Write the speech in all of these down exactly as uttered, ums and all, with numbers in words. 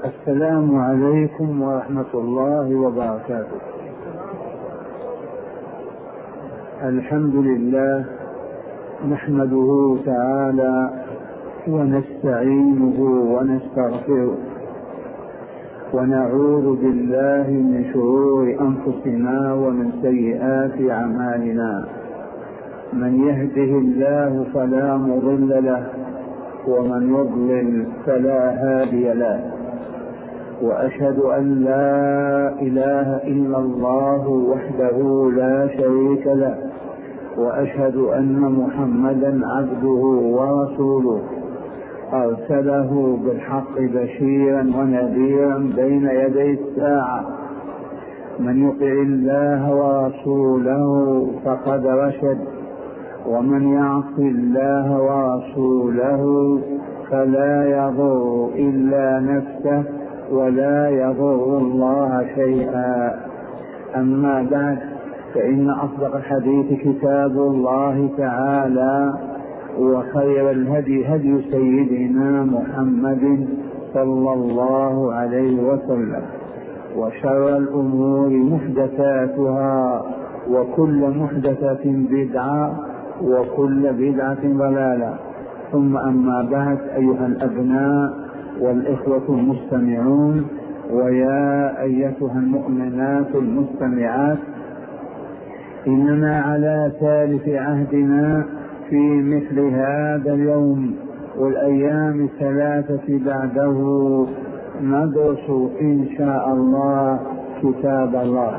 السلام عليكم ورحمة الله وبركاته. الحمد لله نحمده تعالى ونستعينه ونستغفره ونعوذ بالله من شرور أنفسنا ومن سيئات أعمالنا. من يهده الله فلا مضل له ومن يضلل فلا هادي له، وأشهد أن لا إله إلا الله وحده لا شريك له، وأشهد أن محمدا عبده ورسوله أرسله بالحق بشيرا ونذيرا بين يدي الساعة. من يطع الله ورسوله فقد رشد، ومن يعص الله ورسوله فلا يضر إلا نفسه ولا يضر الله شيئا. أما بعد، فإن أصدق الحديث كتاب الله تعالى، وخير الهدي هدي سيدنا محمد صلى الله عليه وسلم، وشر الأمور محدثاتها، وكل محدثة بدعة، وكل بدعة ضلالة. ثم أما بعد، أيها الأبناء والإخوة المستمعون، ويا أيتها المؤمنات المستمعات، إننا على ثالث عهدنا في مثل هذا اليوم والأيام الثلاثة بعده ندرس إن شاء الله كتاب الله،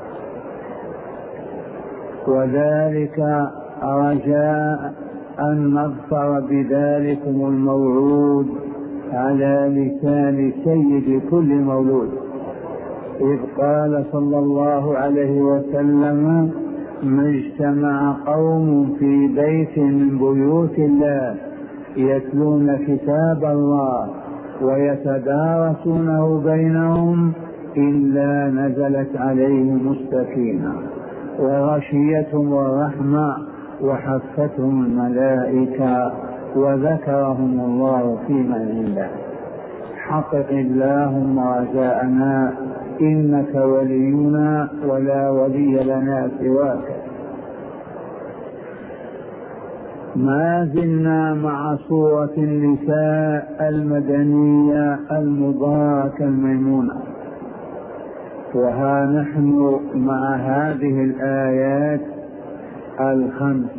وذلك رجاء أن نظفر بذلكم الموعود على لسان سيد كل مولود، إذ قال صلى الله عليه وسلم: ما اجتمع قوم في بيت من بيوت الله يتلون كتاب الله ويتدارسونه بينهم إلا نزلت عليهم السكينة وغشيتهم الرحمة وحفتهم الملائكة وذكرهم الله في من عنده. حقق اللهم رجاءنا، إنك ولينا ولا ولي لنا سواك. ما زلنا مع سورة النساء المدنية المباركة الميمونة، وها نحن مع هذه الآيات الخمس،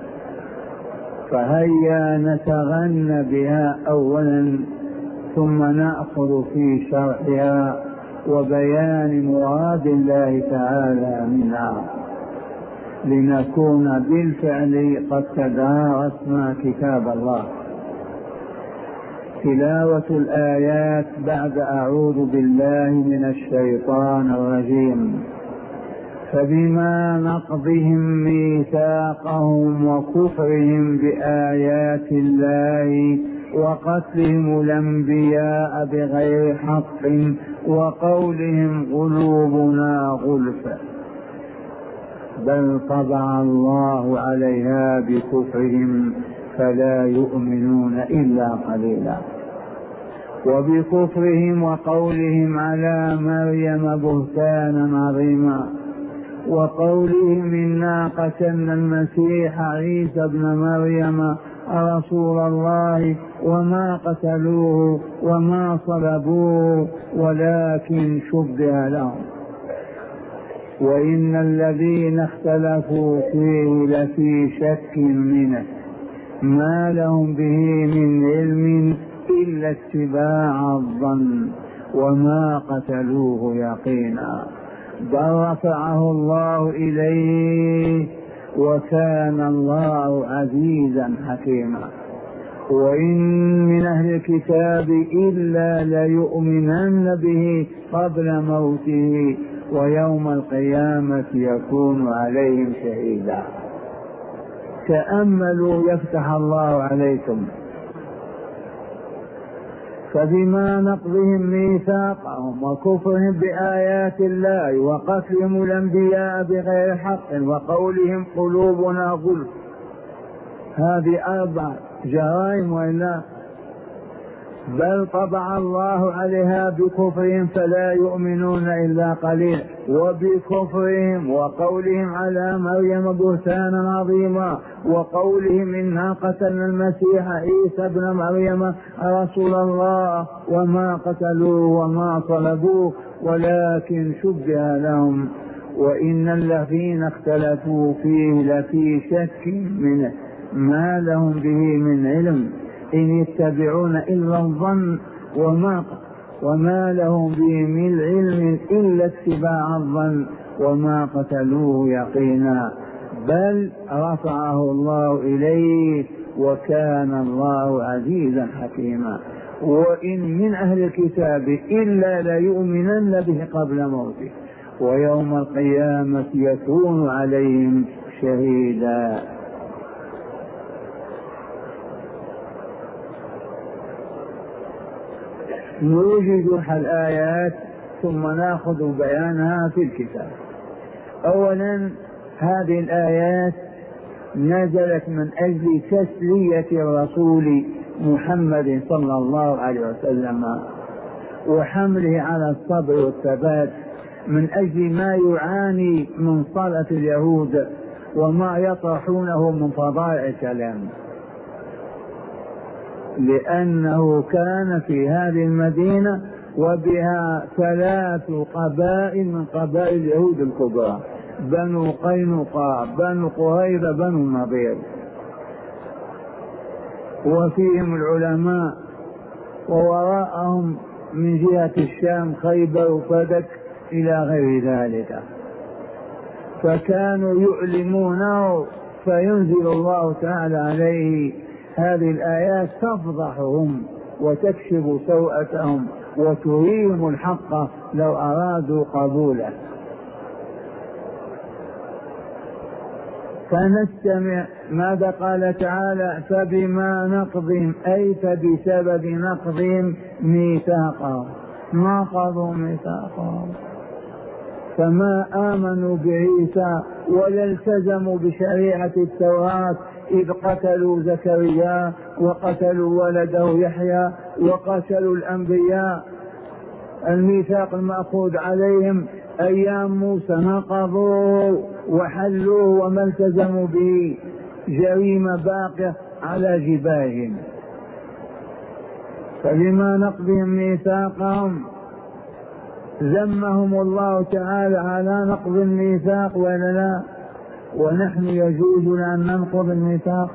فهيا نتغنى بها أولا، ثم نأخذ في شرحها وبيان مراد الله تعالى منها، لنكون بالفعل قد تدارسنا كتاب الله. تلاوة الآيات بعد أعوذ بالله من الشيطان الرجيم. فبما نقضهم ميثاقهم وكفرهم بآيات الله وقتلهم الأنبياء بغير حق وقولهم قلوبنا غلف بل طبع الله عليها بكفرهم فلا يؤمنون إلا قليلا. وبكفرهم وقولهم على مريم بهتانا عظيما، وقولهم إنا قتلنا المسيح عيسى ابن مريم رسول الله وما قتلوه وما صلبوه ولكن شبه لهم، وإن الذين اختلفوا فيه لفي شك منه ما لهم به من علم إلا اتباع الظن وما قتلوه يقينا، بل رفعه الله إليه وكان الله عزيزا حكيما. وإن من أهل الكتاب إلا ليؤمنن به قبل موته ويوم القيامة يكون عليهم شهيدا. تأملوا يفتح الله عليكم. فبما نقضهم ميثاقهم وكفرهم بآيات الله وقتلهم الأنبياء بغير حق وقولهم قلوبنا غلف، هذه أربع جرائم وإلا بل طبع الله عليها بكفرهم فلا يؤمنون إلا قليل، وبكفرهم وقولهم على مريم بهتانا عظيما، وقولهم إنا قتلنا المسيح عيسى ابن مريم رسول الله وما قتلوه وما صلبوه ولكن شبه لهم وإن الذين اختلفوا فيه لفي شك منه ما لهم به من علم إن يتبعون إلا الظن وما, وما لهم به من علم إلا اتباع الظن وما قتلوه يقينا بل رفعه الله إليه وكان الله عزيزا حكيما. وإن من أهل الكتاب إلا ليؤمنن به قبل موته ويوم القيامة يكون عليهم شهيدا. نوجد الآيات ثم نأخذ بيانها في الكتاب. أولا هذه الآيات نزلت من أجل تسلية الرسول محمد صلى الله عليه وسلم وحمله على الصبر والثبات من أجل ما يعاني من صلة اليهود وما يطرحونه من فضائع الكلام، لأنه كان في هذه المدينة وبها ثلاث قبائل من قبائل اليهود الكبرى، بنو قينقاع، بنو قريظة، بنو النضير، وفيهم العلماء، ووراءهم من جهة الشام خيبر وفدك إلى غير ذلك، فكانوا يؤلمونه فينزل الله تعالى عليه هذه الآيات تفضحهم وتكشف سوءتهم وتريهم الحق لو أرادوا قبوله. فنستمع ماذا قال تعالى: فبما نقضهم أي فبسبب نقضهم ميثاقهم، نقضوا ميثاقهم فما آمنوا بعيسى ولا التزموا بشريعة التوراة إذ قتلوا زكريا وقتلوا ولده يحيى وقتلوا الأنبياء. الميثاق المأخوذ عليهم أيام موسى نقضوا وحلوه وما التزموا به، جريمة باقية على جباههم. فبما نقضهم ميثاقهم ذمهم الله تعالى على نقض الميثاق ولا لا؟ ونحن يجوز أن ننقض الميثاق.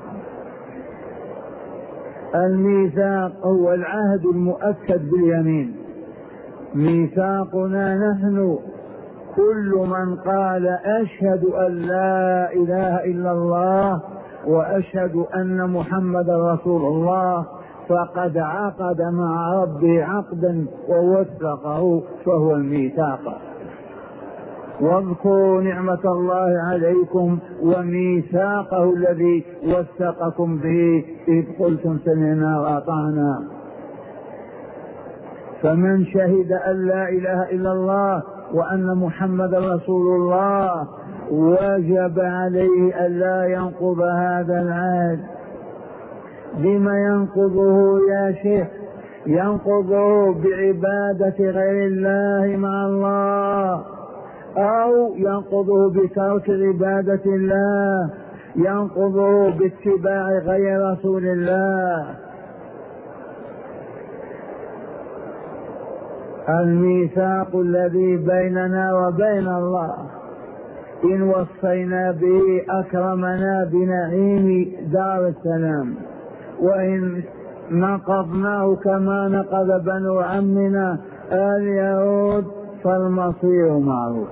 الميثاق هو العهد المؤكد باليمين. ميثاقنا نحن كل من قال أشهد أن لا إله إلا الله وأشهد أن محمد رسول الله فقد عقد مع ربه عقدا ووثقه فهو الميثاق. واذكروا نعمة الله عليكم وميثاقه الذي وثقكم به إذ قلتم سمعنا وأطعنا. فمن شهد أن لا إله إلا الله وأن محمد رسول الله وجب عليه أن لا ينقض هذا العهد. بما ينقضه يا شيخ؟ ينقضه بعبادة غير الله مع الله، أو ينقضه بترك عبادة الله، ينقضه باتباع غير رسول الله. الميثاق الذي بيننا وبين الله إن وصينا به أكرمنا بنعيم دار السلام، وإن نقضناه كما نقض بنو عمنا اليهود فالمصير معه.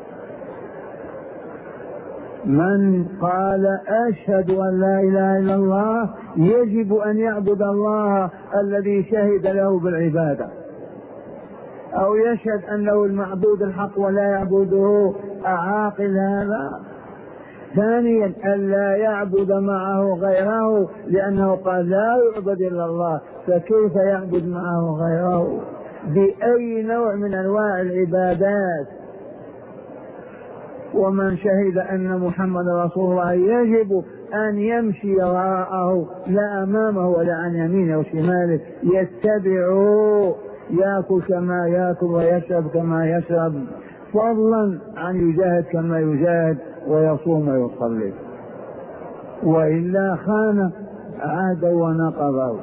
من قال أشهد أن لا إله إلا الله يجب أن يعبد الله الذي شهد له بالعبادة، أو يشهد أنه المعبود الحق ولا يعبده. أعاقل هذا. ثانيا ألا يعبد معه غيره، لأنه قال لا يعبد إلا الله، فكيف يعبد معه غيره بأي نوع من أنواع العبادات؟ ومن شهد أن محمد رسول الله يجب أن يمشي وراءه لا أمامه ولا عن يمينه وشماله، يتبعوا، يأكل كما يأكل ويشرب كما يشرب، فضلا عن يجاهد كما يجاهد ويصوم ويصلي، وإلا خان عهدا ونقضوا.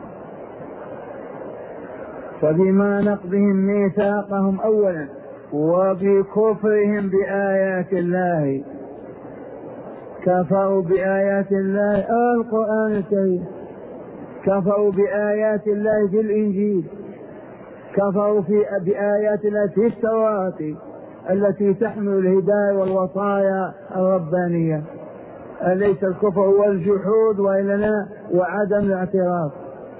فبما نقضهم ميثاقهم أولا وبكفرهم بآيات الله، كفروا بآيات الله القرآن الكريم، كفروا بآيات الله في الإنجيل، كفروا في بآيات الله في التوراة التي تحمل الهداية والوصايا الربانية. أليس الكفر هو الجحود وإلا لا وعدم الاعتراف؟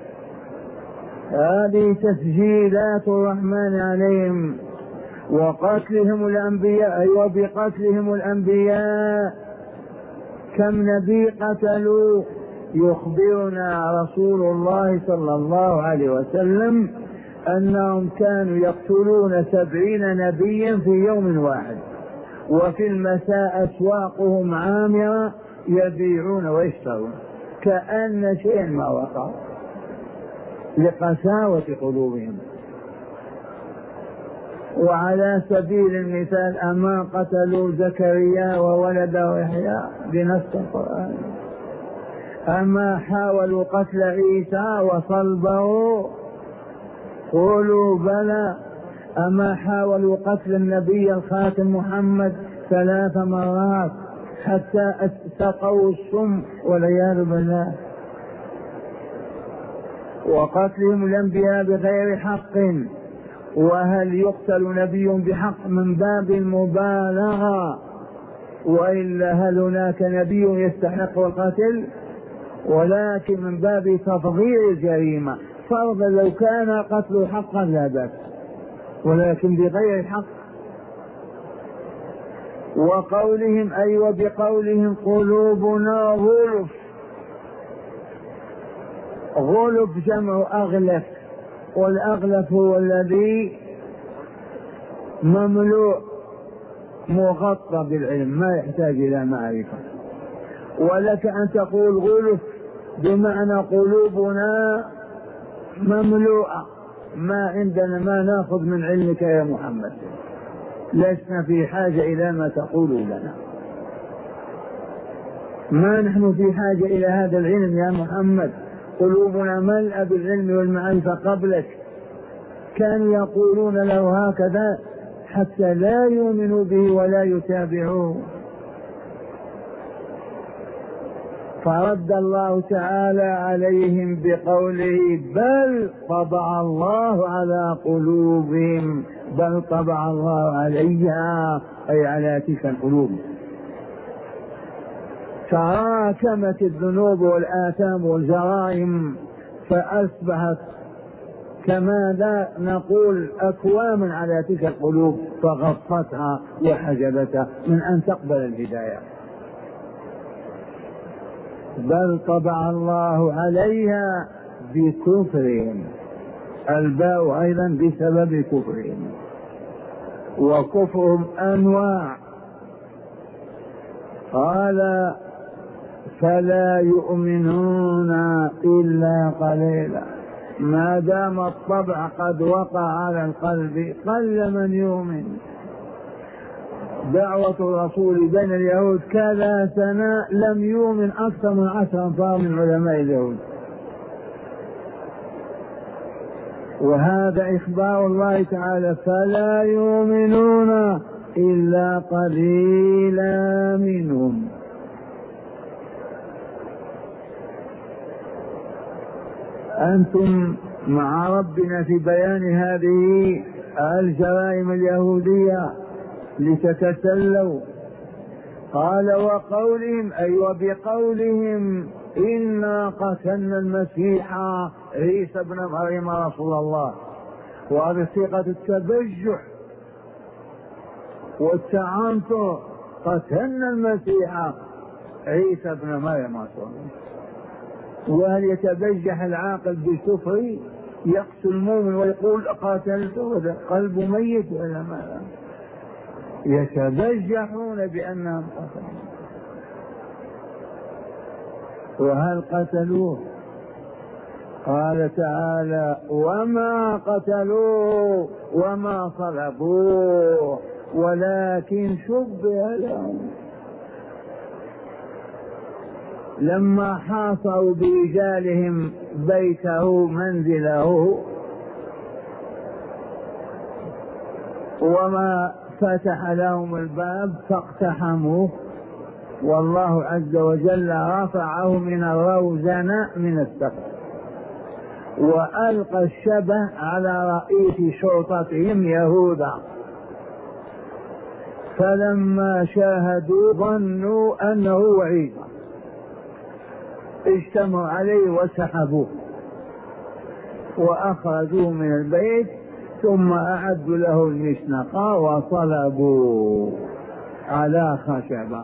هذه تسجيلات الرحمن عليهم. وقتلهم الأنبياء، أيوة بقتلهم الأنبياء، كم نبي قتلوا؟ يخبرنا رسول الله صلى الله عليه وسلم أنهم كانوا يقتلون سبعين نبيا في يوم واحد، وفي المساء أسواقهم عامرة يبيعون ويشترون كأن شيء ما وقع، لقساوة قلوبهم. وعلى سبيل المثال أما قتلوا زكريا وولده يحيى بنص القرآن؟ أما حاولوا قتل عيسى وصلبه؟ قولوا بلى. أما حاولوا قتل النبي الخاتم محمد ثلاث مرات حتى استقوا السم والعياذ بالله؟ وقتلهم الأنبياء بغير حق. وهل يقتل نبي بحق من باب المبالغة؟ وإلا هل هناك نبي يستحق القتل؟ ولكن من باب تفضيل الجريمة، فرضا لو كان قتل حقا لا بأس، ولكن بغير حق. وقولهم أي أيوة وبقولهم قلوبنا غلف. غلف جمع أغلف، والأغلف هو الذي مملوء مغطى بالعلم ما يحتاج إلى معرفة. ولك أن تقول غلف بمعنى قلوبنا مملوءة، ما عندنا ما نأخذ من علمك يا محمد، لسنا في حاجة إلى ما تقول لنا، ما نحن في حاجة إلى هذا العلم يا محمد، قلوبنا ملأ بالعلم والمعرفة قبلك. كانوا يقولون له هكذا حتى لا يؤمنوا به ولا يتابعوه. فرد الله تعالى عليهم بقوله بل طبع الله على قلوبهم، بل طبع الله عليها أي على تلك القلوب. تراكمت الذنوب والآثام والجرائم فأصبحت كما نقول أكواما على تلك القلوب، فغطتها وحجبتها من أن تقبل الهداية. بل طبع الله عليها بكفرهم، الباء أيضا بسبب كفرهم، وكفرهم أنواع. قال فلا يؤمنون إلا قليلا. ما دام الطبع قد وقع على القلب قل من يؤمن. دعوة الرسول بين اليهود كذا سنة لم يؤمن أكثر من عشر أنفار من علماء اليهود، وهذا إخبار الله تعالى فلا يؤمنون إلا قليلا منهم. أنتم مع ربنا في بيان هذه الجرائم اليهودية لتتسلوا. قال وقولهم أي أيوة وبقولهم إنا قتلنا المسيح عيسى ابن مريم رسول الله، وهذه صيغة التبجح والتعنت، قتلنا المسيح عيسى ابن مريم رسول الله. وهل يتبجح العاقل بالكفر يقتل المؤمن ويقول قاتلته قلبه ميت ولا ماذا؟ يتبجحون بأنهم قتلوا. وهل قتلوه؟ قال تعالى وما قتلوه وما صلبوه ولكن شبه لهم. لما حاصروا برجالهم بيته منزله وما فتح لهم الباب فاقتحموه، والله عز وجل رفعه من الروزنة من السقف وألقى الشبه على رئيس شرطتهم يهوذا، فلما شاهدوا ظنوا أنه عيسى اجتمعوا عليه وسحبوه وأخرجوه من البيت، ثم أعدوا له المشنقة وصلبوا على خشبة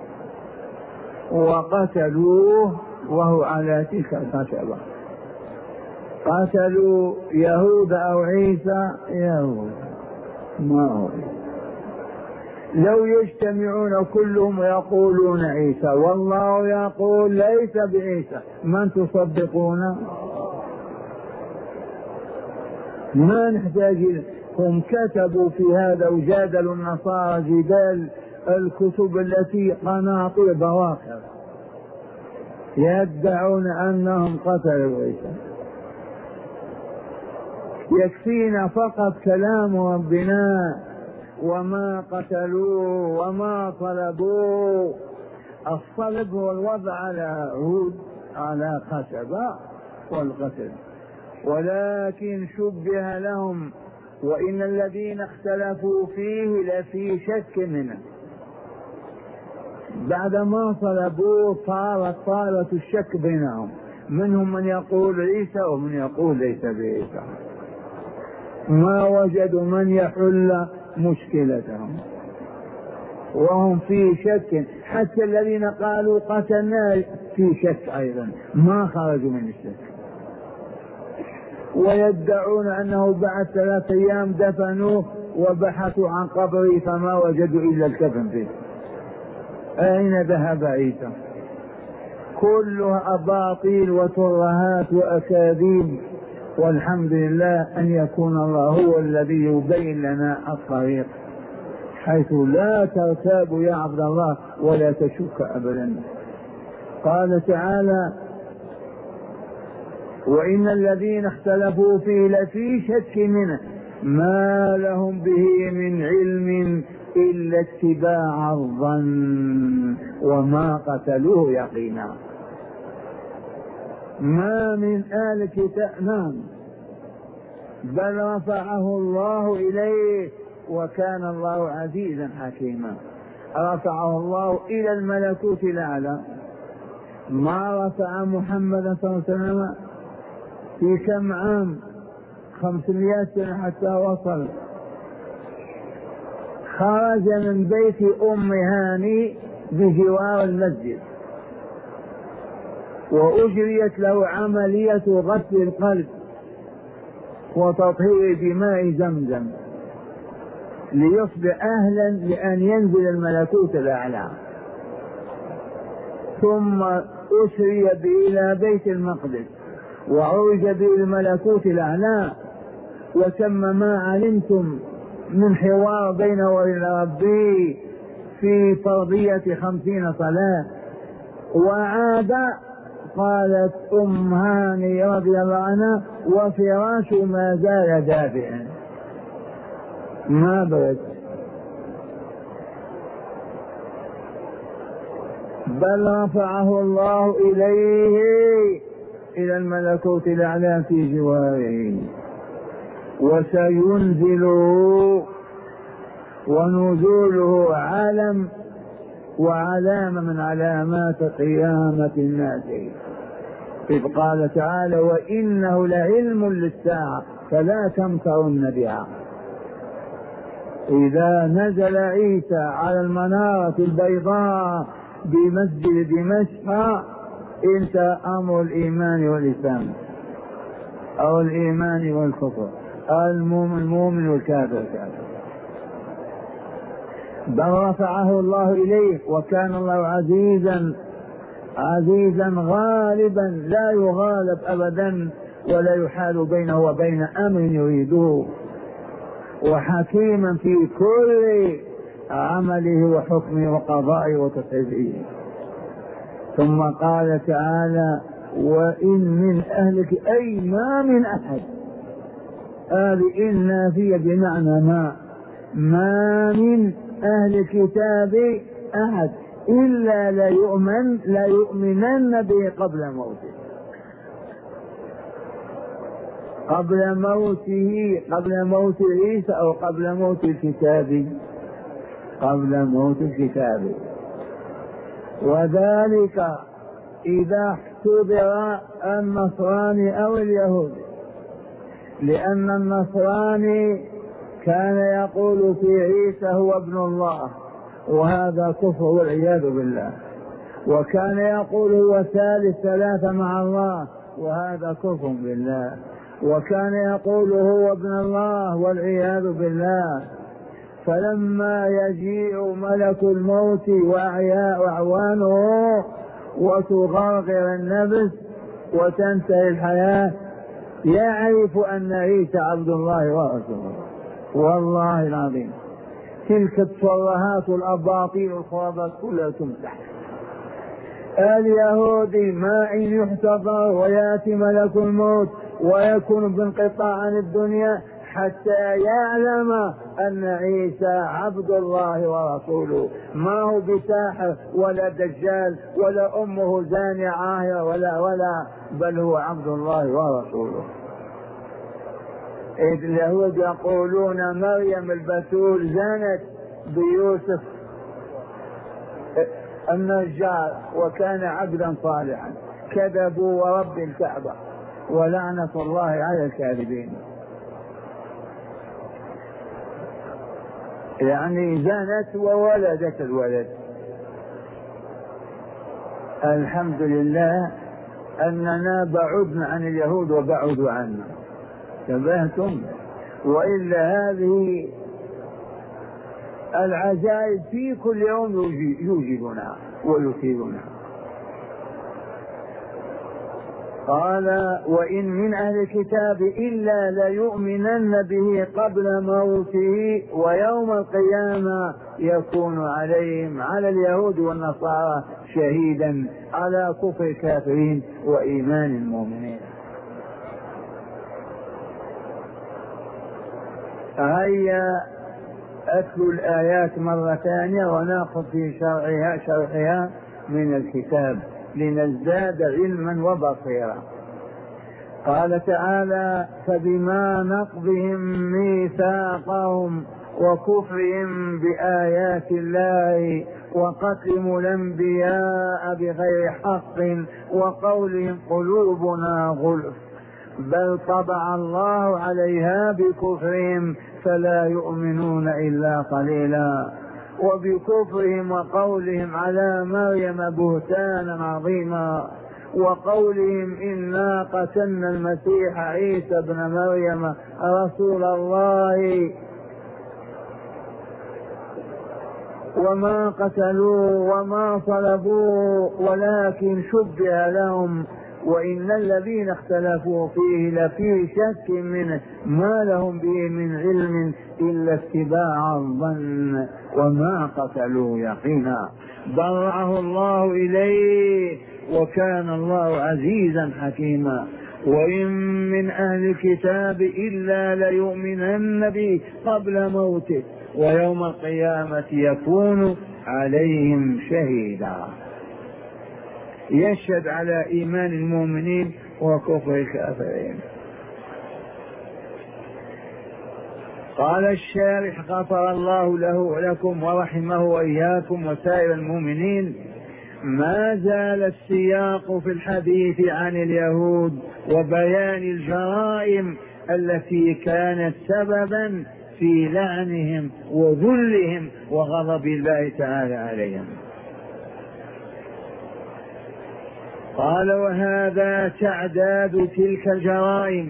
وقتلوه وهو على تلك الخشبة. قتلوا يهوذا أو عيسى؟ يهوذا ما هو. لو يجتمعون كلهم يقولون عيسى والله يقول ليس بعيسى، من تصدقون؟ ما نحتاج. هم كتبوا في هذا وجادلوا النصارى جدال الكتب التي قناطير بواخر يدعون أنهم قتلوا عيسى. يكفينا فقط كلام ربنا وما قتلوه وما صلبوه. الصلب هو الوضع على عود على خشبة والقتل، ولكن شبه لهم وإن الذين اختلفوا فيه لفي شك منه. بعدما صلبوه صارت طالة الشك بينهم، منهم من يقول عيسى ومن يقول ليس بعيسى، ما وجدوا من يحل مشكلتهم وهم في شك. حتى الذين قالوا قتلنا في شك أيضا، ما خرجوا من الشك، ويدعون أنه بعد ثلاث أيام دفنوه وبحثوا عن قبره فما وجدوا إلا الكفن فيه. أين ذهب عيسى؟ كلها أباطيل وترهات وأكاذيب، والحمد لله أن يكون الله هو الذي يبين لنا الطريق حيث لا ترتاب يا عبد الله ولا تشك أبدا. قال تعالى وإن الذين اختلفوا فيه لفي شك منه ما لهم به من علم إلا اتباع الظن وما قتلوه يقينا. ما من آل كتاب نعم، بل رفعه الله إليه وكان الله عزيزا حكيما. رفعه الله إلى الملكوت الأعلى. ما رفع محمد صلى الله عليه وسلم في كم عام؟ خمسمائة سنة حتى وصل. خرج من بيت أم هاني بجوار المسجد وأجريت له عملية غسل القلب وتطهير بماء زمزم ليصبح أهلا لأن ينزل الملكوت الأعلى. ثم أسري به إلى بيت المقدس وعرج به الملكوت الأعلى، وتم ما علمتم من حوار بينه وبين ربه في فرضية خمسين صلاة. وعاد قالت أم هاني رضي الله عنها وفراش ما زال دافئا ما برد، بل رفعه الله إليه إلى الملكوت الأعلى في جواره. وسينزله ونزوله علم وعلامة من علامات قيامة الناس، إذ قال تعالى وإنه لعلم للساعة فلا تمترن بها. إذا نزل عيسى على المنارة البيضاء بمسجد دمشق انتهى أمر الإيمان والإسلام أو الإيمان والكفر، المؤمن المؤمن والكافر كافر. بل رفعه الله إليه وكان الله عزيزا عزيزا غالبا لا يغالب أبدا ولا يحال بينه وبين أمر يريده، وحكيما في كل عمله وحكمه وقضائه وتصريفه. ثم قال تعالى: وإن من أهلك، أي ما من أحد. قال إن نافية بمعنى ما ما من أهل الكتاب أحد إلا لا يؤمن لا يؤمنن به قبل موته، قبل موته قبل موت عيسى أو قبل موت الكتاب، قبل موت الكتاب. وذلك إذا احتضر النصراني أو اليهود، لأن النصراني كان يقول في عيسى هو ابن الله، وهذا كفر والعياذ بالله، وكان يقول هو ثالث ثلاثة مع الله، وهذا كفر بالله، وكان يقول هو ابن الله والعياذ بالله. فلما يجيء ملك الموت وأعوانه وتغرغر النفس وتنتهي الحياة، يعرف أن عيسى عبد الله ورسوله. والله العظيم تلك الترهات والأباطيل والخرافات كلها تمسح. اليهودي ما إن يحتضر ويأتي ملك الموت ويكون بانقطاع عن الدنيا حتى يعلم أن عيسى عبد الله ورسوله، ما هو بساحر ولا دجال ولا أمه زانية عاهرة ولا ولا بل هو عبد الله ورسوله. إذ اليهود يقولون مريم البتول زانت بيوسف النجار وكان عبدا صالحا، كذبوا ورب الكعبة، ولعنة الله على الكاذبين. يعني زانت وولدت الولد. الحمد لله أننا بعدنا عن اليهود وبعدوا عنا، تبهتم، وإلا هذه العجائب في كل يوم يوجبنا ويثيرنا. قال: وإن من أهل الكتاب إلا ليؤمنن به قبل موته ويوم القيامة يكون عليهم، على اليهود والنصارى، شهيدا على كفر الكافرين وإيمان المؤمنين. هيا أتلو الآيات مرة ثانية ونأخذ في شرحها شرحها من الكتاب لنزداد علما وبصيرا. قال تعالى: فبما نقضهم ميثاقهم وكفرهم بآيات الله وقتلهم الأنبياء بغير حق وقولهم قلوبنا غلف بل طبع الله عليها بكفرهم فلا يؤمنون إلا قليلا، وبكفرهم وقولهم على مريم بهتانا عظيما، وقولهم إنا قتلنا المسيح عيسى ابن مريم رسول الله وما قتلوه وما صلبوه ولكن شبه لهم وإن الذين اختلفوا فيه لفي شك منه ما لهم به من علم إلا اتباع الظن وما قتلوه يقينا ضرعه الله إليه وكان الله عزيزا حكيما. وإن من أهل الكتاب إلا ليؤمنن به قبل موته ويوم القيامة يكون عليهم شهيدا، يشهد على إيمان المؤمنين وكفر الكافرين. قال الشارح: غفر الله له ولكم ورحمه وإياكم وسائر المؤمنين. ما زال السياق في الحديث عن اليهود وبيان الجرائم التي كانت سببا في لعنهم وذلهم وغضب الله تعالى عليهم. قال: وهذا تعداد تلك الجرائم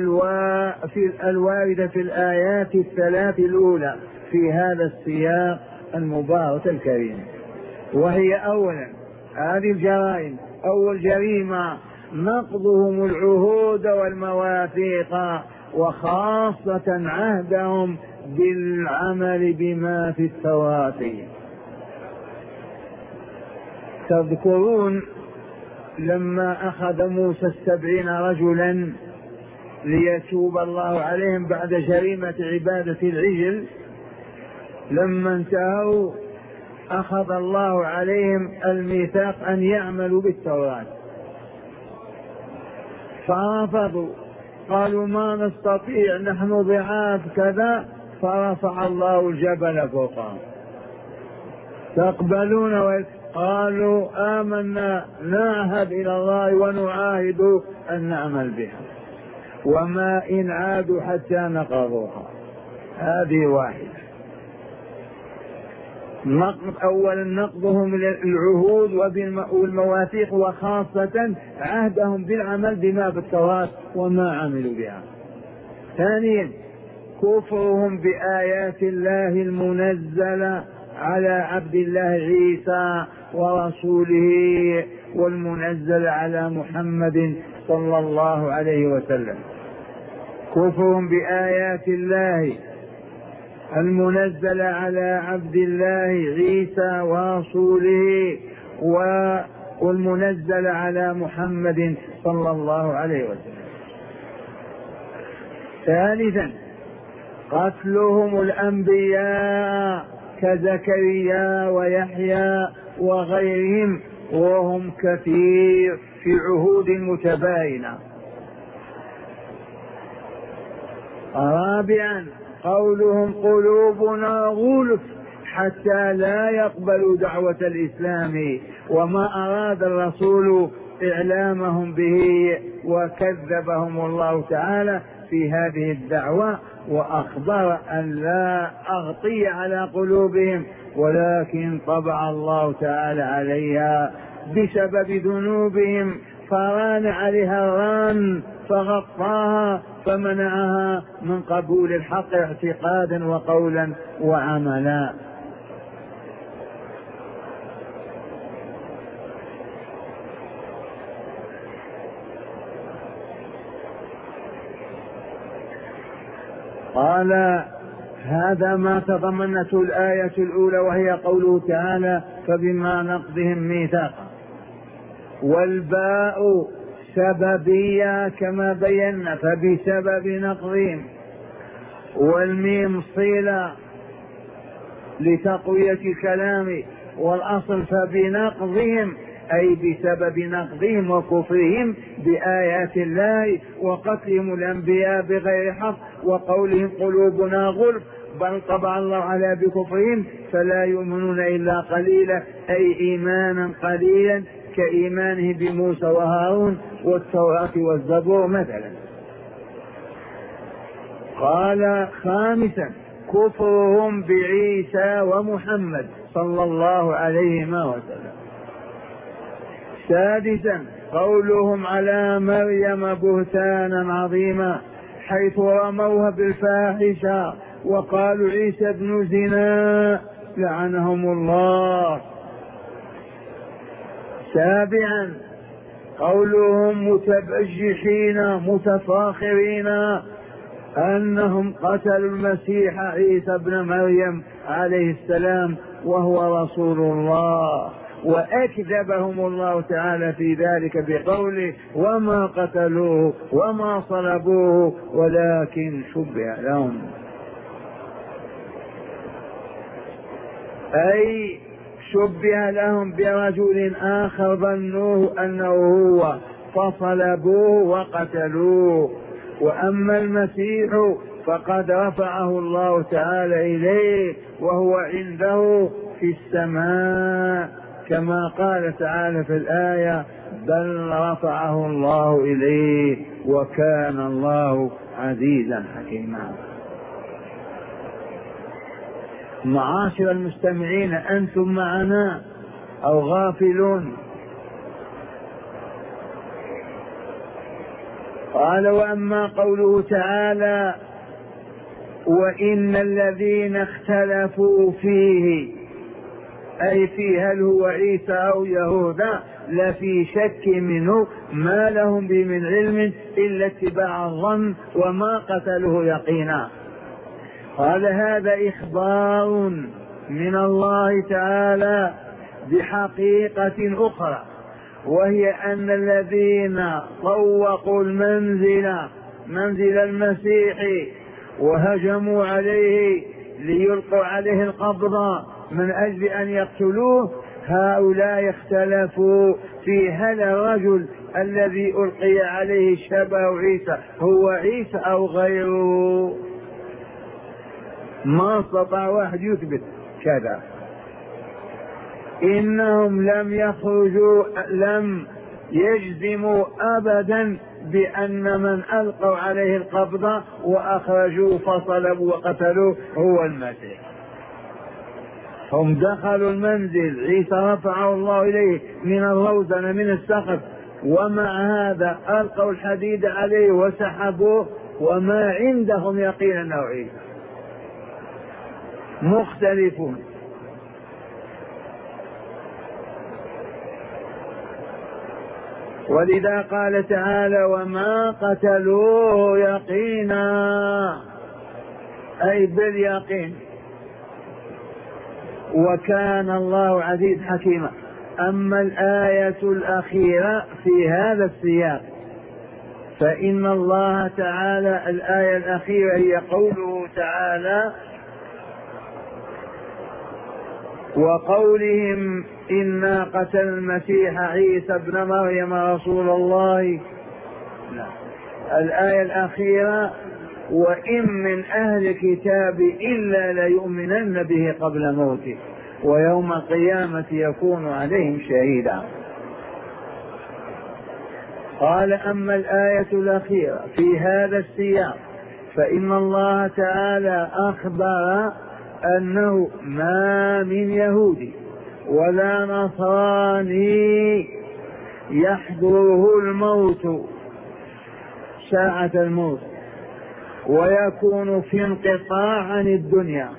الواردة في الآيات الثلاث الأولى في هذا السياق المبارك الكريم، وهي: أولا هذه الجرائم. أول جريمة نقضهم العهود والمواثيق، وخاصة عهدهم بالعمل بما في التوراة. تذكرون لما أخذ موسى السبعين رجلا ليتوب الله عليهم بعد جريمة عبادة العجل، لما انتهوا أخذ الله عليهم الميثاق أن يعملوا بالتوراة، فرفضوا، قالوا ما نستطيع نحن ضعاف كذا، فرفع الله الجبل فوقهم. تقبلون؟ قالوا آمنا، نعهد إلى الله ونعاهد أن نعمل بها، وما إن عادوا حتى نقضوها. هذه واحدة. نقض أولا نقضهم العهود والمواثيق، وخاصة عهدهم بالعمل بما بالتوراة وما عملوا بها. ثانيا كفرهم بآيات الله المنزلة على عبد الله عيسى ورسوله، والمنزل على محمد صلى الله عليه وسلم. كفرهم بآيات الله المنزل على عبد الله عيسى ورسوله والمنزل على محمد صلى الله عليه وسلم. ثالثا قتلهم الأنبياء كزكريا ويحيى وغيرهم، وهم كثير في عهود متباينة. رابعا قولهم قلوبنا غلف حتى لا يقبلوا دعوة الإسلام، وما أراد الرسول إعلامهم به، وكذبهم الله تعالى في هذه الدعوة، وأخبر أن لا أغطي على قلوبهم، ولكن طبع الله تعالى عليها بسبب ذنوبهم، فران عليها الران فغطاها، فمنعها من قبول الحق اعتقادا وقولا وعملا. قال هذا ما تضمنته الآية الأولى، وهي قوله تعالى فبما نقضهم ميثاقا. والباء سببية كما بينا، فبسبب نقضهم، والميم صلة لتقوية الكلام، والأصل فبنقضهم أي بسبب نقضهم وكفرهم بآيات الله وقتلهم الأنبياء بغير حق، وقولهم قلوبنا غلف، بل طبع الله على بكفرهم فلا يؤمنون إلا قليلا، أي إيمانا قليلا كإيمانه بموسى وهارون والتوراة والزبور مثلا. قال خامسا كفرهم بعيسى ومحمد صلى الله عليه وسلم. سادسا قولهم على مريم بهتانا عظيما، حيث رموها بالفاحشة وقالوا عيسى ابن زنا لعنهم الله. سابعا قولهم متبجحين متفاخرين أنهم قتلوا المسيح عيسى ابن مريم عليه السلام وهو رسول الله، وأكذبهم الله تعالى في ذلك بقوله وما قتلوه وما صلبوه ولكن شبه لهم، أي شبه لهم برجل آخر ظنوه أنه هو فصلبوه وقتلوه. وأما المسيح فقد رفعه الله تعالى إليه وهو عنده في السماء، كما قال تعالى في الآية بل رفعه الله إليه وكان الله عزيزا حكيما. معاشر المستمعين، أنتم معنا أو غافلون؟ قال وأما قوله تعالى وإن الذين اختلفوا فيه أي في هل هو عيسى أو يهوذا لفي شك منه، ما لهم به من علم إلا اتباع الظن وما قتلوه يقينا. قال هذا إخبار من الله تعالى بحقيقة أخرى، وهي أن الذين طوقوا المنزل منزل المسيح وهجموا عليه ليلقوا عليه القبض من أجل أن يقتلوه، هؤلاء اختلفوا في هل الرجل الذي ألقي عليه شبه عيسى هو عيسى أو غيره. ما استطاع واحد يثبت كذا. إنهم لم يخرجوا لم يجزموا أبدا بأن من ألقوا عليه القبض وأخرجوه فصلبوا وقتلوه هو المسيح. هم دخلوا المنزل، عيسى رفعه الله إليه من الروزنة من السقف، ومع هذا ألقوا الحديد عليه وسحبوه، وما عندهم يقين أنه عيسى. مختلفون. ولذا قال تعالى وما قتلوه يقينا، أي باليقين. وكان الله عزيز حكيما. أما الآية الأخيرة في هذا السياق فإن الله تعالى، الآية الأخيرة هي قوله تعالى وقولهم إنا قتل المسيح عيسى ابن مريم رسول الله. لا. الآية الأخيرة وإن من أهل الكتاب إلا ليؤمنن به قبل موته ويوم القيامة يكون عليهم شهيدا. قال أما الآية الأخيرة في هذا السياق فإن الله تعالى أخبر أنه ما من يهودي ولا نصراني يحضره الموت ساعة الموت ويكون في انقطاع عن الدنيا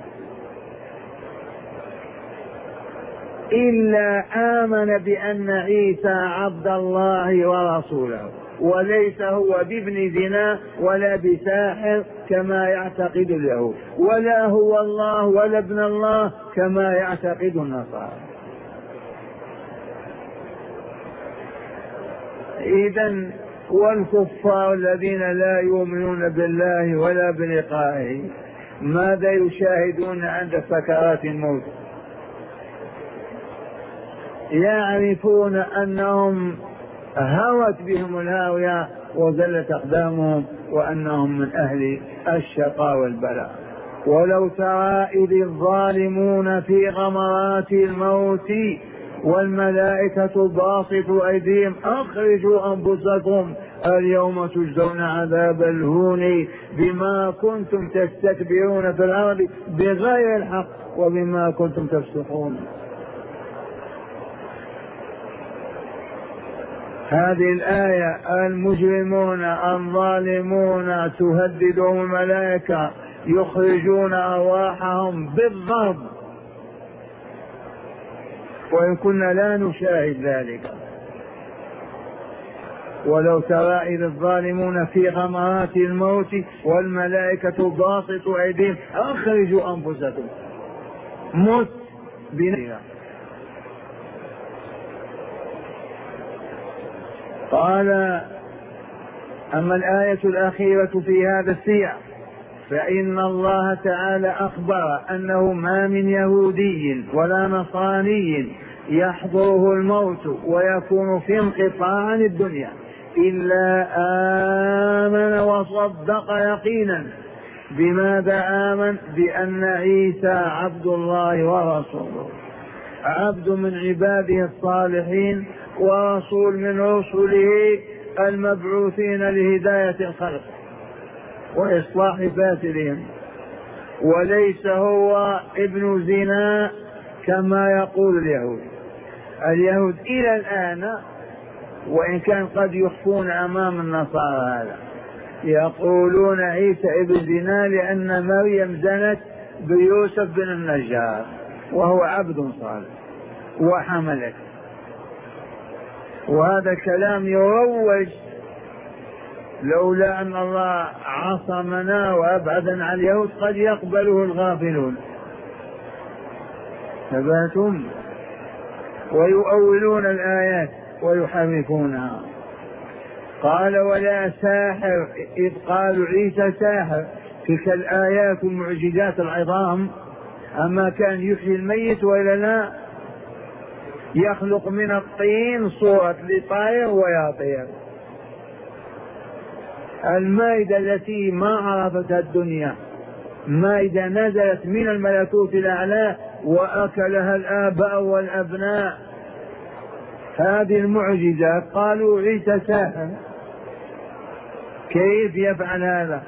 إلا آمن بأن عيسى عبد الله ورسوله، وليس هو بابن زنا ولا بساحر كما يعتقد اليهود، ولا هو الله ولا ابن الله كما يعتقد النصارى. إذن والكفار الذين لا يؤمنون بالله ولا بلقائه ماذا يشاهدون عند سكرات الموت؟ يعرفون أنهم هوت بهم الهاوية وزلت أقدامهم وأنهم من أهل الشقاء والبلاء. ولو ترى إذ الظالمون في غمرات الموت والملائكة باسطوا أيديهم أخرجوا أنفسكم اليوم تجزون عذاب الهون بما كنتم تستكبرون في الأرض بغير الحق وبما كنتم تفسقون. هذه الآية المجرمون الظالمون تهددهم الملائكة يخرجون أرواحهم بالضرب، وإن كنا لا نشاهد ذلك. ولو ترى إذ الظالمون في غمرات الموت والملائكة باسطوا أيديهم أخرجوا أنفسكم مت بنا. قال أما الآية الأخيرة في هذا السياق فإن الله تعالى أخبر أنه ما من يهودي ولا نصراني يحضره الموت ويكون في انقطاع عن الدنيا إلا آمن وصدق يقينا. بماذا آمن؟ بأن عيسى عبد الله ورسوله، عبد من عباده الصالحين ورسول من رسله المبعوثين لهداية الخلق وإصلاح فاسدهم، وليس هو ابن زنا كما يقول اليهود. اليهود إلى الآن وإن كان قد يخفون أمام النصارى هذا يقولون عيسى ابن زنا لأن مريم زنت بيوسف بن النجار وهو عبد صالح. وحملت. وهذا كلام يروج، لولا أن الله عصمنا وأبعدنا عن اليهود قد يقبله الغافلون. ثباتهم ويؤولون الآيات ويحرفونها. قال ولا ساحر، إذ قالوا عيسى ساحر، تلك الآيات والمعجزات العظام، أما كان يحيي الميت ولا لا؟ يخلق من الطين صورة لطائر ويطير. المائدة التي ما عرفتها الدنيا، مائدة نزلت من الملكوت الأعلى وأكلها الآباء والأبناء، هذه المعجزة. قالوا عيسى ساحر، كيف يفعل هذا؟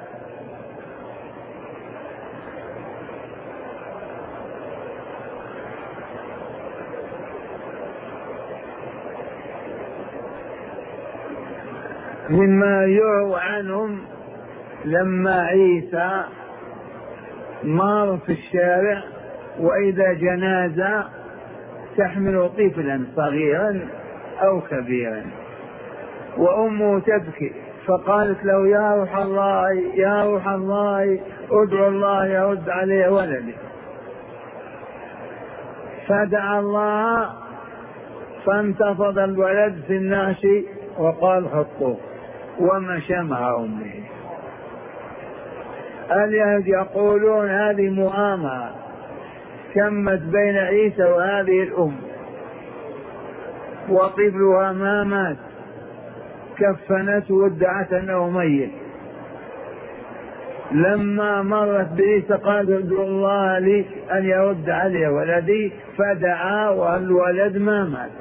مما يروى عنهم لما عيسى مر في الشارع وإذا جنازة تحمل طفلا صغيرا أو كبيرا وأمه تبكي، فقالت له يا روح الله يا روح الله ادعو الله يرد عليه ولدي. فدعا الله فانتفض الولد في النعش وقال حطوه ومشى مع أمه. اليهود يقولون هذه مؤامرة تمت بين عيسى وهذه الأم، وطفلها ما مات، كفنته وادعت أنه ميت. لما مرت بعيسى قال ادعو الله لي أن يرد عليه ولدي، فدعا والولد ما مات.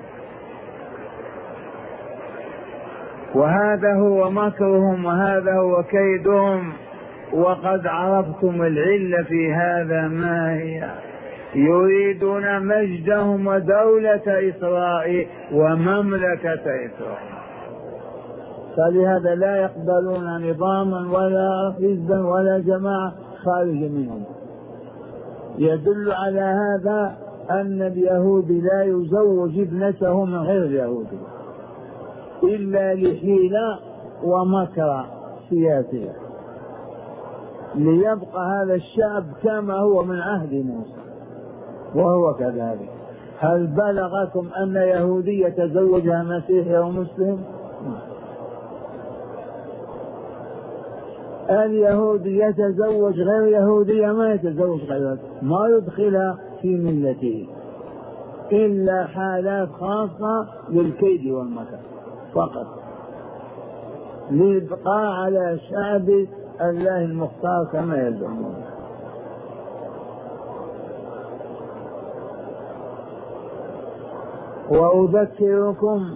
وهذا هو مكرهم وهذا هو كيدهم. وقد عرفتم العلة في هذا ما هي، يريدون مجدهم ودولة إسرائيل ومملكة إسرائيل، فلهذا لا يقبلون نظاما ولا حزبا ولا جماعة خارج منهم. يدل على هذا أن اليهودي لا يزوج ابنته من غير اليهودي إلا لحيلة ومكر سياسية ليبقى هذا الشعب كما هو من عهد موسى، وهو كذلك. هل بلغكم أن يهودية تزوجها مسيحي أو مسلم؟ اليهودي يتزوج غير يهودية ما يتزوج غيرها، ما يدخلها في ملته إلا حالات خاصة للكيد والمكر فقط، ليبقى على شعب الله المختار كما يزعمون. وأذكركم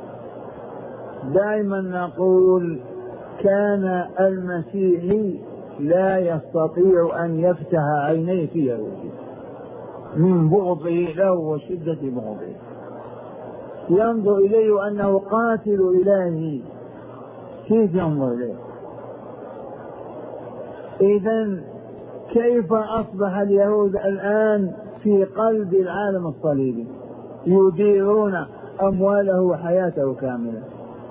دائما نقول كان المسيحي لا يستطيع أن يفتح عينيه في يهودي من بغضه له وشدة بغضه، ينظر إليه أنه قاتل إلهي. كيف ينظر إليه؟ إذن كيف أصبح اليهود الآن في قلب العالم الصليبي يديرون أمواله وحياته كاملة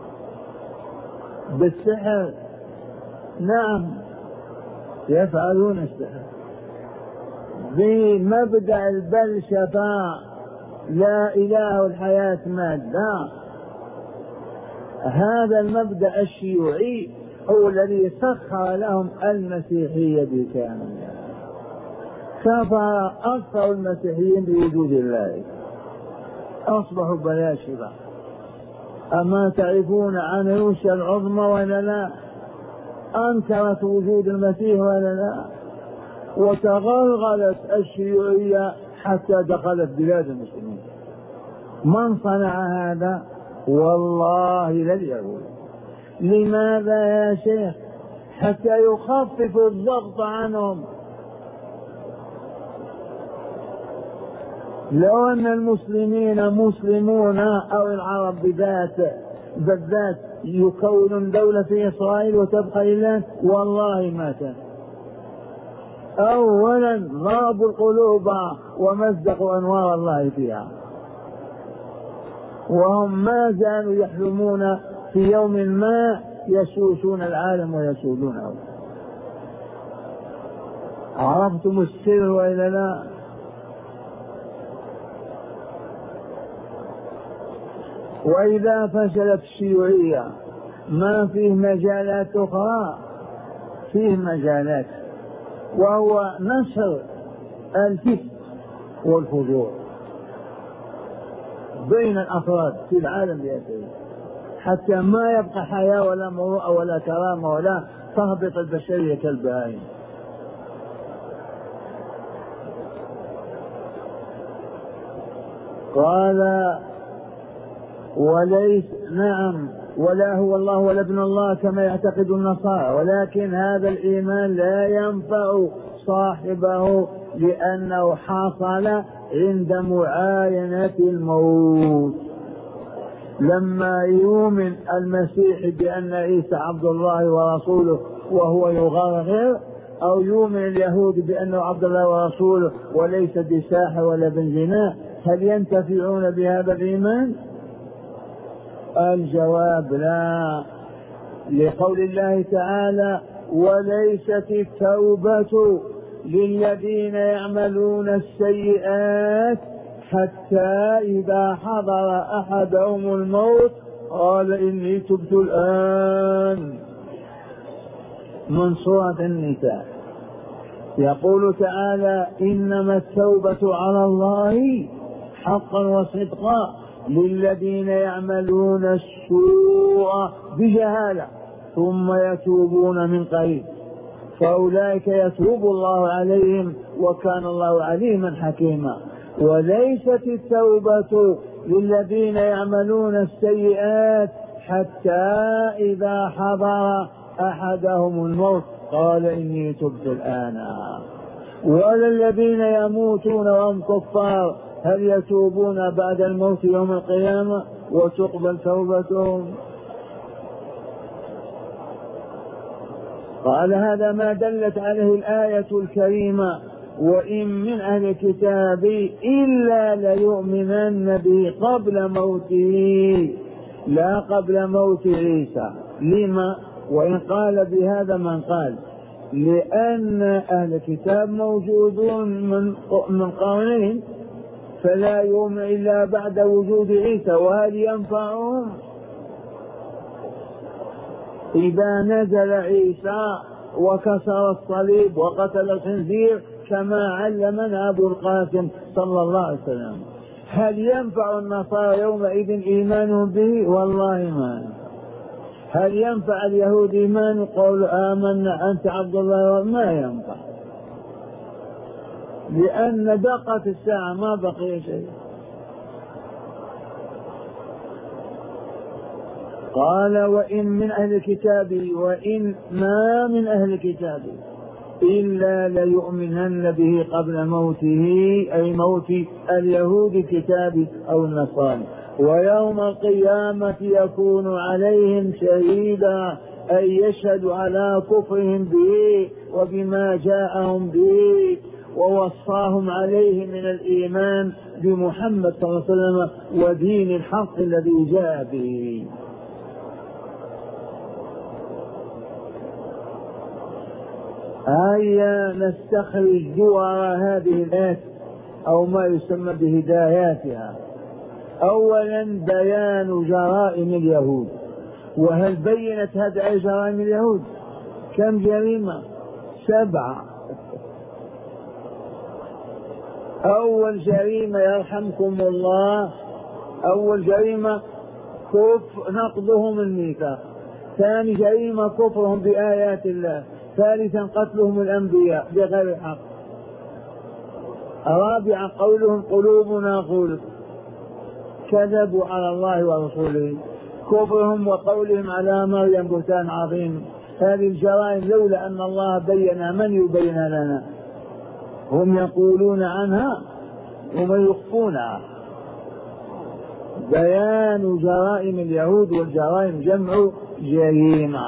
بالسحر؟ نعم يفعلون السحر بمبدأ البل شفاء، لا إله الحياة مادة. هذا المبدأ الشيوعي هو الذي سخر لهم المسيحية بكاملها. كفر أكثر المسيحيين بوجود الله، أصبحوا بلاشفة. أما تعرفون عن روسيا العظمى ولا لا؟ أنكرت وجود المسيح ولا لا؟ وتغلغلت الشيوعية حتى دخلت بلاد المسلمين. من صنع هذا؟ والله لليهود. لماذا يا شيخ؟ حتى يخفف الضغط عنهم. لو أن المسلمين مسلمون أو العرب بذات بالذات يكونون دولة في إسرائيل وتبقى لله، والله ما كان. أولا ضربوا القلوب ومزقوا أنوار الله فيها وهم ما زالوا يحلمون في يوم ما يسوسون العالم ويسودونه. عرفتم السر وإلا لا؟ وإذا فشلت الشيوعية ما فيه مجالات أخرى، فيه مجالات، وهو نشر الفتن والفجور بين الأفراد في العالم بأسره، حتى ما يبقى حياة ولا مروءة ولا كرامة ولا تهبط البشرية كالبهائم. قال وليس نعم ولا هو الله ولا ابن الله كما يعتقد النصارى، ولكن هذا الإيمان لا ينفع صاحبه لأنه حصل عند معاينة الموت. لما يؤمن المسيح بأن عيسى عبد الله ورسوله وهو يغرغر، أو يؤمن اليهود بأنه عبد الله ورسوله وليس بساحر ولا بن زنا، هل ينتفعون بهذا الإيمان؟ الجواب لا، لقول الله تعالى وليست التوبة للذين يعملون السيئات حتى إذا حضر أحدهم الموت قال إني تبت الآن، من سورة النساء. يقول تعالى إنما التوبة على الله حقا وصدقا للذين يعملون السوء بجهالة ثم يتوبون من قريب فأولئك يتوب الله عليهم وكان الله عليما حكيما. وليست التوبة للذين يعملون السيئات حتى إذا حضر أحدهم الموت قال إني تبت الآن، ولا الذين يموتون وهم كفار هل يتوبون بعد الموت يوم القيامة وتقبل توبتهم؟ قال هذا ما دلت عليه الآية الكريمة وإن من أهل الكتاب إلا ليؤمنن به قبل موته، لا قبل موت عيسى. لما؟ وإن قال بهذا من قال لأن أهل الكتاب موجودون من من قرنين فلا يؤمن إلا بعد وجود عيسى، وهل ينفعهم؟ إذا نزل عيسى وكسر الصليب وقتل الخنزير كما علمنا أبو القاسم صلى الله عليه وسلم، هل ينفع النصارى يومئذ إيمانهم به؟ والله ما ينفع. هل ينفع اليهود إيمان قول آمنا أنت عبد الله؟ ما ينفع، لأن دقت الساعة ما بقي شيء. قال وإن من أهل الكتاب وإن ما من أهل الكتاب إلا ليؤمنن به قبل موته، أي موت اليهود الكتاب أو النصارى، ويوم القيامة يكون عليهم شهيدا، أي يشهد على كفرهم به وبما جاءهم به ووصاهم عليه من الإيمان بمحمد صلى الله عليه وسلم ودين الحق الذي جاء به. هيا نستخرج جوهر هذه الآيات أو ما يسمى بهداياتها. أولا بيان جرائم اليهود، وهل بينت هذه جرائم اليهود؟ كم جريمة؟ سبعة. أول جريمة يرحمكم الله، أول جريمة كفر نقضهم الميثاق، ثاني جريمة كفرهم بآيات الله، ثالثا قتلهم الأنبياء بغير حق، رابعا قولهم قلوبنا غلف، كذبوا على الله ورسوله، كفرهم وقولهم على مريم بهتان عظيم. هذه الجرائم لولا أن الله بين من يبين لنا، هم يقولون عنها ومن يخفونها. بيان جرائم اليهود، والجرائم جمع جريمة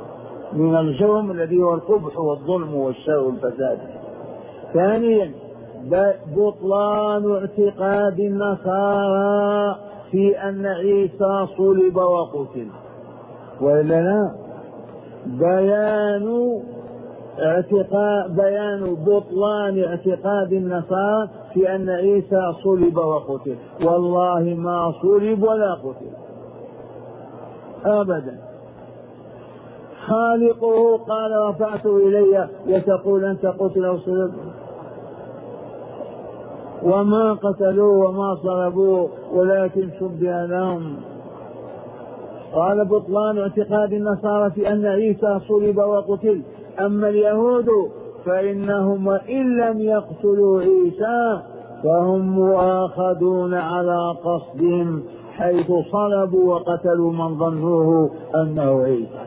من الجرم الذي هو القبح والظلم والشر والفساد. ثانيا بطلان اعتقاد النصارى في أن عيسى صلب وقتل، وإلا لا؟ بيان اعتقاد بيان بطلان اعتقاد النصارى في أن عيسى صلب وقتل. والله ما صلب ولا قتل أبدا. خالقه قال رفعته إلي، وتقول أنت قتل أو صلب؟ وما قتلوه وما صلبوه ولكن شبه لهم. قال بطلان اعتقاد النصارى في أن عيسى صلب وقتل. أما اليهود فإنهم وإن لم يقتلوا عيسى فهم مؤاخذون على قصدهم، حيث صلبوا وقتلوا من ظنوه أنه عيسى.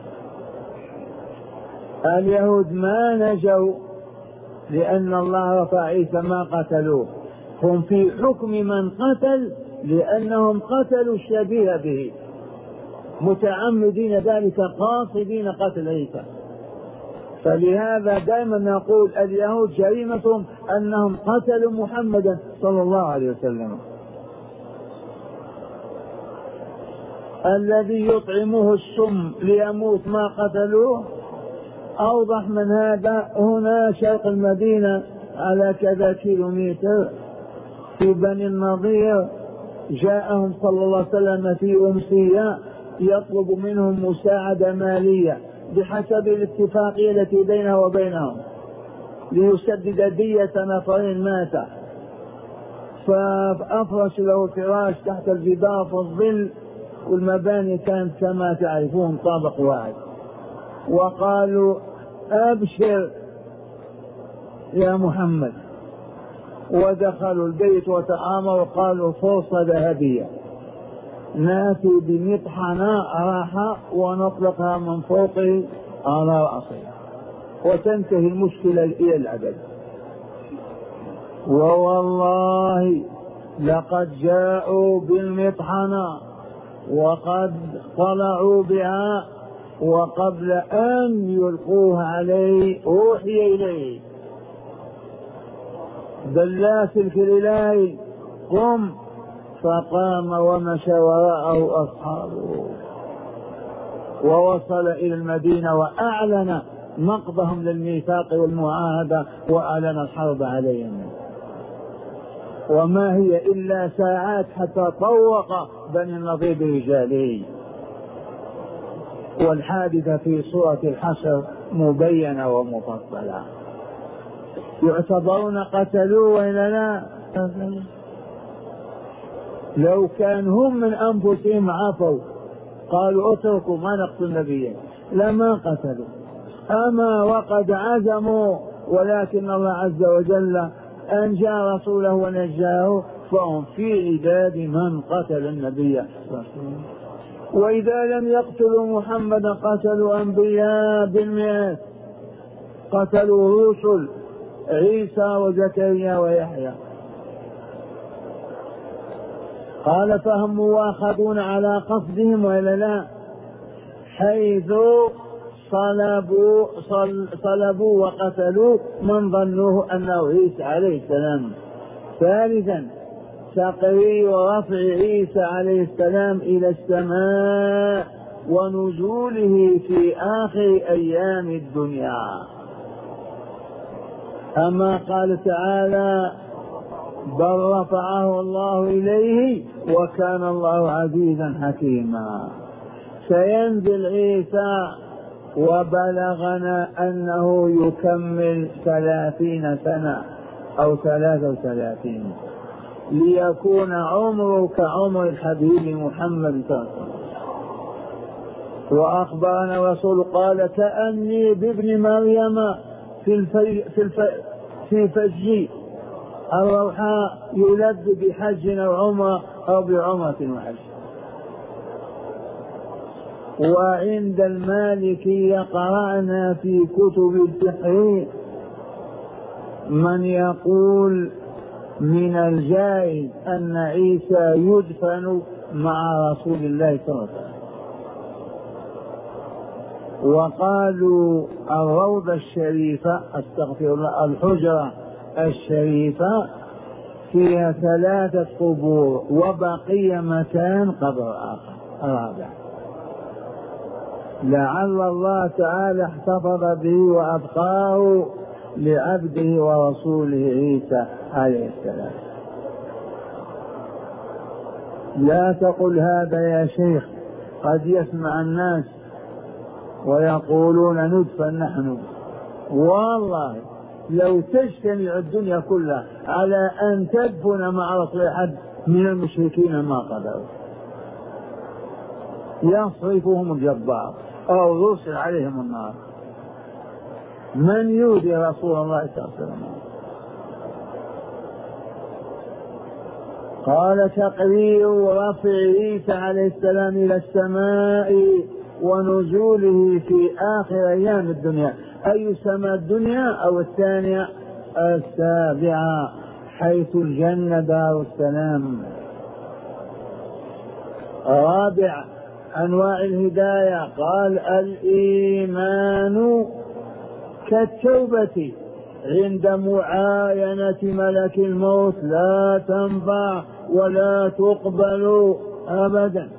اليهود ما نجوا لأن الله رفع عيسى، ما قتلوه، هم في حكم من قتل لأنهم قتلوا الشبيه به متعمدين ذلك قاصدين قتل عيسى. فلهذا دائما نقول اليهود جريمتهم أنهم قتلوا محمدا صلى الله عليه وسلم. الذي يطعمه السم ليموت ما قتلوه. أوضح من هذا هنا شرق المدينة على كذا كيلومتر في بني النضير جاءهم صلى الله عليه وسلم في أمسية يطلب منهم مساعدة مالية بحسب الاتفاقية التي بينه وبينهم ليسدد دية نفرين مات، فأفرش له فراش تحت الجدار في الظل، والمباني كانت كما تعرفون طابق واحد، وقالوا أبشر يا محمد، ودخلوا البيت وتآمروا وقالوا فرصة ذهبية ناتي بمطحنة راحة ونطلقها من فوقه على رأسه وتنتهي المشكلة إلى الأبد. ووالله لقد جاءوا بالمطحنة وقد طلعوا بها، وقبل أن يلقوها عليه أوحي إليه دلاس الكليلاي قم، فقام ومشى وراءه أصحابه ووصل إلى المدينة وأعلن نقضهم للميثاق والمعاهدة وأعلن الحرب عليهم. وما هي إلا ساعات حتى طوق بني النضير برجاله. والحادثة في سورة الحشر مبينة ومفصلة. يعتبرون قتلوه وإلا لا؟ لو كان هم من أنفسهم عفوا قالوا اتركوا ما نقتل نبيا لما قتلوا. أما وقد عزموا، ولكن الله عز وجل أنجى رسوله ونجاه، فهم في عداد من قتل النبي. وإذا لم يقتلوا محمدا قتلوا أنبياء بالمئات، قتلوا رسل عيسى وزكريا ويحيى. قال فهم مواخذون على قصدهم وإلا لا، حيث صلبوا, صل صلبوا وقتلوا من ظنوه أنه عيسى عليه السلام. ثالثا تقرير رفع عيسى عليه السلام إلى السماء ونزوله في آخر أيام الدنيا. أما قال تعالى بل رفعه الله إليه وكان الله عزيزا حكيما. سينزل عيسى وبلغنا أنه يكمل ثلاثين سنة أو ثلاثة وثلاثين ليكون عمره كعمر الحبيب محمد صلى الله عليه وسلم. وأخبرنا الرسول قال كأني بابن مريم في الفي في الفي في فجي الروحاء يلد بحج أو عمرة أو بعمرة وحج. وعند المالكي قرأنا في كتب الفقه من يقول من الجائز أن عيسى يدفن مع رسول الله صلى الله عليه وسلم، وقالوا الروضة الشريفة استغفر الله الحجرة الشريفة فيها ثلاثة قبور وبقي مكان قبر آخر رابع، لعل الله تعالى احتفظ به وأبقاه لعبده ورسوله عيسى عليه السلام. لا تقل هذا يا شيخ، قد يسمع الناس ويقولون ندفن نحن. والله لو تجتمع الدنيا كلها على أن تدفن مع رسول أحد من المشركين ما قدروا، يصرفهم الجبار أو يرسل عليهم النار. من يؤذي رسول الله صلى الله عليه وسلم؟ قال تقرير رفع عيسى عليه السلام إلى السماء ونزوله في آخر أيام الدنيا. أي سماء الدنيا؟ أو الثانية السابعة حيث الجنة دار السلام. رابع أنواع الهداية قال الإيمان كالتوبة عند معاينة ملك الموت لا تنفع ولا تقبل أبدا.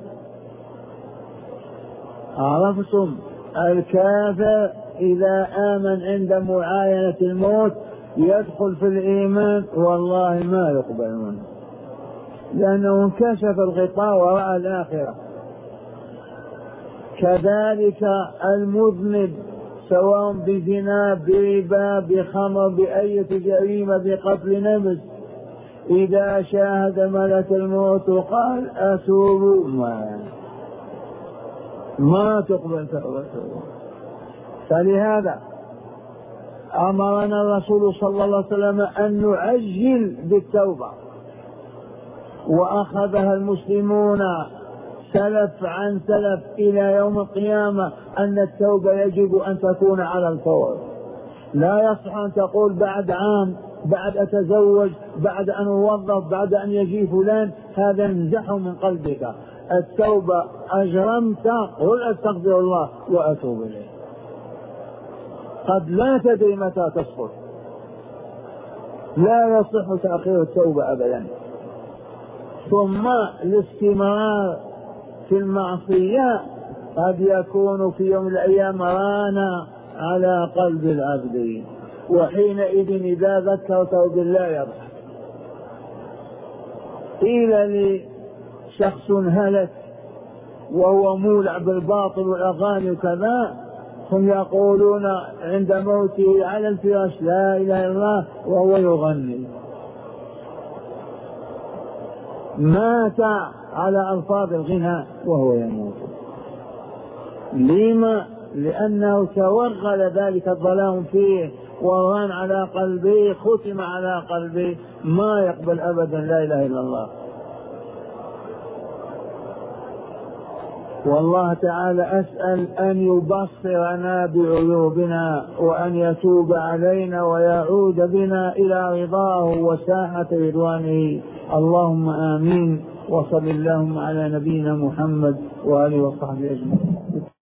عرفتم؟ الكافر إذا آمن عند معاينة الموت يدخل في الإيمان والله ما يقبل منه، لأنه انكشف الغطاء ورأى الآخرة. كذلك المذنب سواء بزنا بربا بخمر بأية جريمة بقتل نفس إذا شاهد ملك الموت وقال أتوب ما, ما تقبل توبته. فلهذا أمرنا الرسول صلى الله عليه وسلم أن نعجل بالتوبة، وأخذها المسلمون سلف عن سلف إلى يوم القيامة أن التوبة يجب أن تكون على الفور. لا يصح أن تقول بعد عام، بعد أتزوج، بعد أن أوظف، بعد أن يجي فلان، هذا ينزح من قلبك. التوبة أجرمت قل أستغفر الله وأتوب إليه. قد لا تدري متى تسقط، لا يصح تأخير التوبة أبدا. ثم الاستمرار في المعصية قد يكون في يوم من الأيام رانا على قلب العبد، وحينئذ إذا ذكرته بالله يضحك. قيل لي شخص هلك وهو مولع بالباطل والأغاني وكذا، هم يقولون عند موته على الفراش لا إله إلا الله وهو يغني. مات على ألفاظ الغنى وهو يموت. لما؟ لأنه توغل ذلك الظلام فيه وران على قلبه، ختم على قلبه، ما يقبل أبدا لا إله إلا الله. والله تعالى أسأل أن يبصرنا بعيوبنا وأن يتوب علينا ويعود بنا إلى رضاه وساحة رضوانه. اللهم آمين. وصل اللهم على نبينا محمد وآله وصحبه أجمعين.